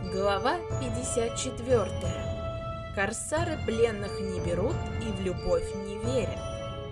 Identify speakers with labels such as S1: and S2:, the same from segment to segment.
S1: Глава 54. Корсары пленных не берут и в любовь не верят.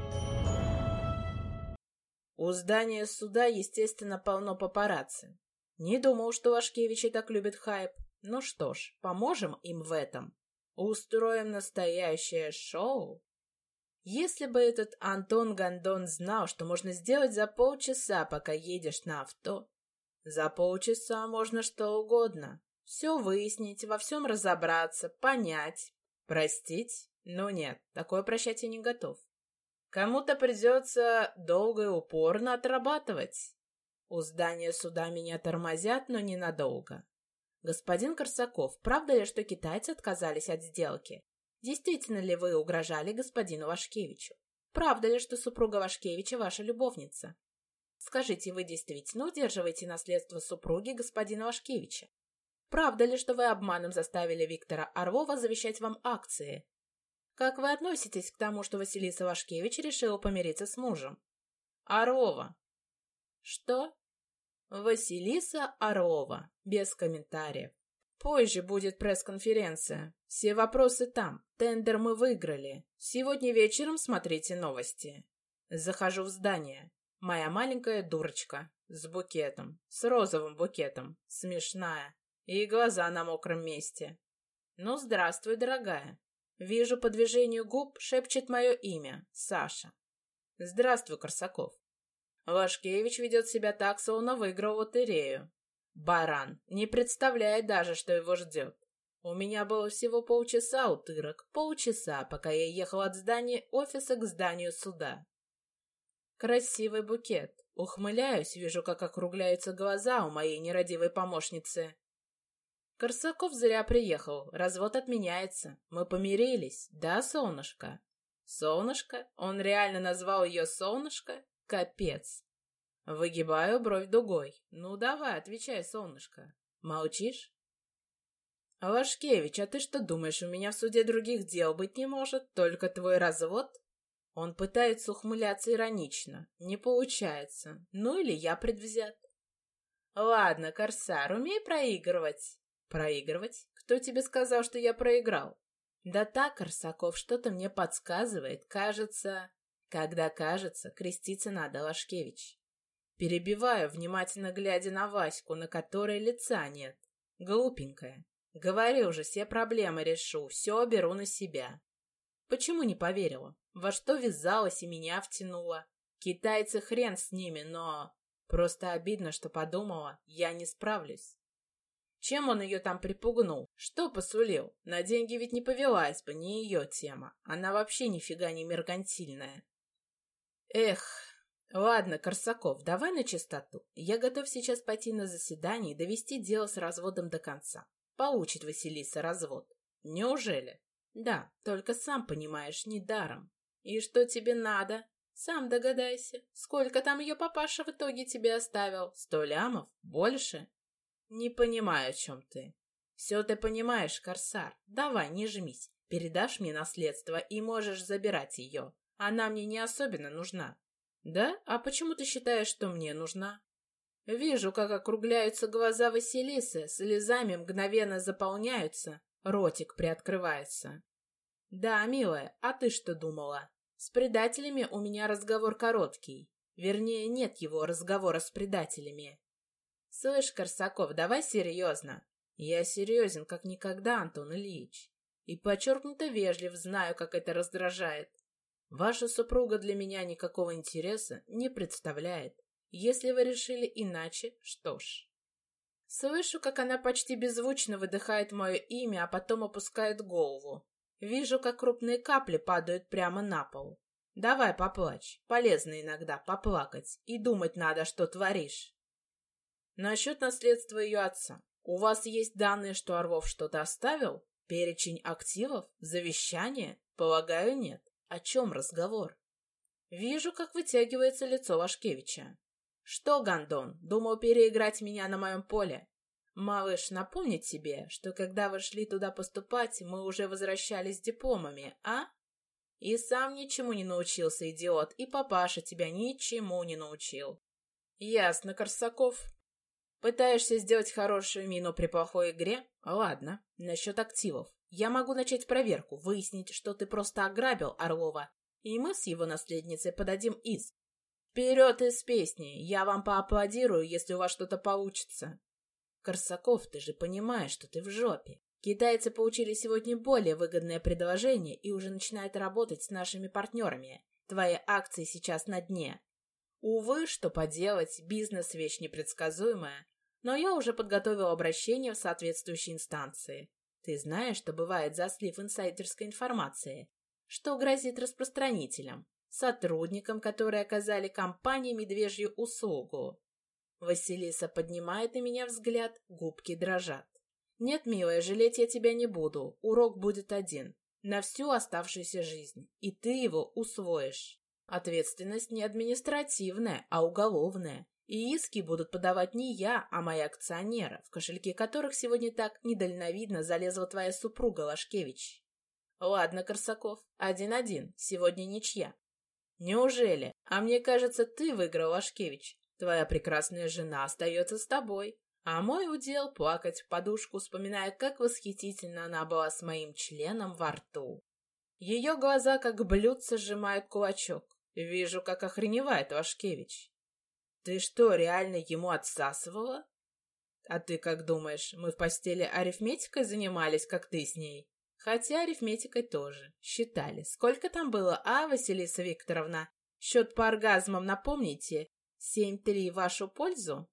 S1: У здания суда, естественно, полно папарацци. Не думал, что Вашкевичи так любят хайп. Ну что ж, поможем им в этом. Устроим настоящее шоу. Если бы этот Антон Гондон знал, что можно сделать за полчаса, пока едешь на авто. За полчаса можно что угодно. Все выяснить, во всем разобраться, понять, простить. Но нет, такое прощать я не готов. Кому-то придется долго и упорно отрабатывать. У здания суда меня тормозят, но ненадолго. Господин Корсаков, правда ли, что китайцы отказались от сделки? Действительно ли вы угрожали господину Вашкевичу? Правда ли, что супруга Вашкевича ваша любовница? Скажите, вы действительно удерживаете наследство супруги господина Вашкевича? Правда ли, что вы обманом заставили Виктора Орлова завещать вам акции? Как вы относитесь к тому, что Василиса Вашкевич решила помириться с мужем? Орлова. Что? Василиса Орлова. Без комментариев. Позже будет пресс-конференция. Все вопросы там. Тендер мы выиграли. Сегодня вечером смотрите новости. Захожу в здание. Моя маленькая дурочка. С букетом. С розовым букетом. Смешная. И глаза на мокром месте. Ну, здравствуй, дорогая. Вижу по движению губ, шепчет мое имя. Саша. Здравствуй, Корсаков. Вашкевич ведет себя так, словно выиграл лотерею. Баран. Не представляет даже, что его ждет. У меня было всего полчаса, утырок. Полчаса, пока я ехал от здания офиса к зданию суда. Красивый букет. Ухмыляюсь, вижу, как округляются глаза у моей нерадивой помощницы. Корсаков зря приехал. Развод отменяется. Мы помирились. Да, солнышко? Солнышко? Он реально назвал ее солнышко? Капец. Выгибаю бровь дугой. Ну, давай, отвечай, солнышко. Молчишь? Вашкевич, а ты что думаешь, у меня в суде других дел быть не может? Только твой развод? Он пытается ухмыляться иронично. Не получается. Ну, или я предвзят. Ладно, Корсар, умей проигрывать. Проигрывать? Кто тебе сказал, что я проиграл? Да так, Корсаков, что-то мне подсказывает. Кажется... Когда кажется, креститься надо, Вашкевич. Перебиваю, внимательно глядя на Ваську, на которой лица нет. Глупенькая. Говорю же, все проблемы решу, все беру на себя. Почему не поверила? Во что ввязалась и меня втянула? Китайцы хрен с ними, но... Просто обидно, что подумала, я не справлюсь. Чем он ее там припугнул? Что посулил? На деньги ведь не повелась бы, не ее тема. Она вообще нифига не меркантильная. Эх, ладно, Корсаков, давай на чистоту. Я готов сейчас пойти на заседание и довести дело с разводом до конца. Получит Василиса развод. Неужели? Да, только сам понимаешь, недаром. И что тебе надо? Сам догадайся. Сколько там ее папаша в итоге тебе оставил? 100 лямов? Больше? Не понимаю, о чем ты. Все ты понимаешь, Корсар. Давай, не жмись. Передашь мне наследство и можешь забирать ее. Она мне не особенно нужна. Да? А почему ты считаешь, что мне нужна? Вижу, как округляются глаза Василисы, слезами мгновенно заполняются, ротик приоткрывается. Да, милая, а ты что думала? С предателями у меня разговор короткий. Вернее, нет его разговора с предателями. Слышь, Корсаков, давай серьезно. Я серьезен, как никогда, Антон Ильич. И подчеркнуто вежлив, знаю, как это раздражает. Ваша супруга для меня никакого интереса не представляет. Если вы решили иначе, что ж. Слышу, как она почти беззвучно выдыхает мое имя, а потом опускает голову. Вижу, как крупные капли падают прямо на пол. Давай поплачь. Полезно иногда поплакать. И думать надо, что творишь. Насчет наследства ее отца. У вас есть данные, что Орлов что-то оставил? Перечень активов? Завещание? Полагаю, нет. О чем разговор? Вижу, как вытягивается лицо Вашкевича. Что, Гондон, думал переиграть меня на моем поле? Малыш, напомнить тебе, что когда вы шли туда поступать, мы уже возвращались с дипломами, а? И сам ничему не научился, идиот, и папаша тебя ничему не научил. Ясно, Корсаков. Пытаешься сделать хорошую мину при плохой игре? Ладно, насчет активов. Я могу начать проверку, выяснить, что ты просто ограбил Орлова, и мы с его наследницей подадим иск. Вперед из песни, я вам поаплодирую, если у вас что-то получится. Корсаков, ты же понимаешь, что ты в жопе. Китайцы получили сегодня более выгодное предложение и уже начинают работать с нашими партнерами. Твои акции сейчас на дне. Увы, что поделать, бизнес — вещь непредсказуемая, но я уже подготовил обращение в соответствующие инстанции. Ты знаешь, что бывает за слив инсайдерской информации, что грозит распространителям, сотрудникам, которые оказали компании медвежью услугу. Василиса поднимает на меня взгляд, губки дрожат. Нет, милая, жалеть я тебя не буду, урок будет один, на всю оставшуюся жизнь, и ты его усвоишь. Ответственность не административная, а уголовная. И иски будут подавать не я, а мои акционеры, в кошельки которых сегодня так недальновидно залезла твоя супруга Лашкевич. Ладно, Корсаков, 1-1, сегодня ничья. Неужели? А мне кажется, ты выиграл, Лашкевич. Твоя прекрасная жена остается с тобой. А мой удел — плакать в подушку, вспоминая, как восхитительно она была с моим членом во рту. Ее глаза, как блюдце, сжимают кулачок. Вижу, как охреневает Лашкевич. Ты что, реально ему отсасывала? А ты как думаешь, мы в постели арифметикой занимались, как ты с ней? Хотя арифметикой тоже. Считали. Сколько там было, Василиса Викторовна? Счет по оргазмам напомните. 7-3 в вашу пользу?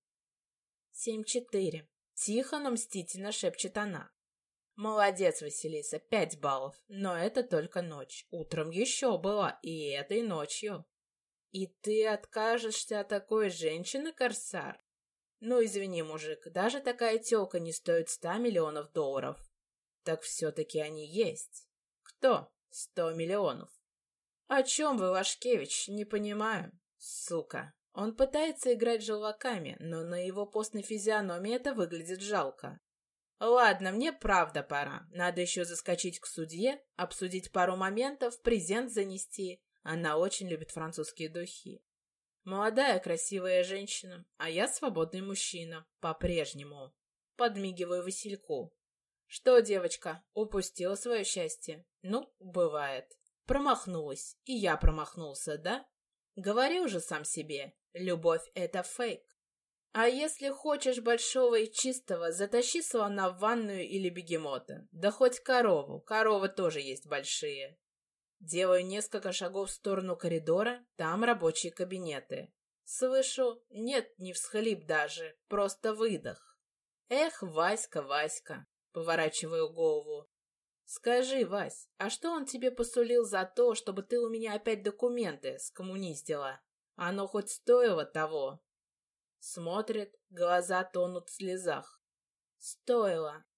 S1: 7-4. Тихо, но мстительно шепчет она. Молодец, Василиса, 5 баллов. Но это только ночь. Утром еще было, и этой ночью. И ты откажешься от такой женщины, Корсар? Ну, извини, мужик, даже такая тёлка не стоит 100 миллионов долларов. Так все-таки они есть. Кто? 100 миллионов. О чем вы, Лашкевич? Не понимаю. Сука. Он пытается играть желваками, но на его постной физиономии это выглядит жалко. Ладно, мне правда пора. Надо еще заскочить к судье, обсудить пару моментов, презент занести. Она очень любит французские духи. Молодая, красивая женщина, а я свободный мужчина. По-прежнему. Подмигиваю Васильку. Что, девочка, упустила свое счастье? Ну, бывает. Промахнулась. И я промахнулся, да? Говори уже сам себе. Любовь — это фейк. А если хочешь большого и чистого, затащи слона в ванную или бегемота. Да хоть корову. Коровы тоже есть большие. Делаю несколько шагов в сторону коридора, там рабочие кабинеты. Слышу, нет, не всхлип даже, просто выдох. Эх, Васька, Васька, поворачиваю голову. Скажи, Вась, а что он тебе посулил за то, чтобы ты у меня опять документы скоммуниздила? Оно хоть стоило того? Смотрит, глаза тонут в слезах. Стоило.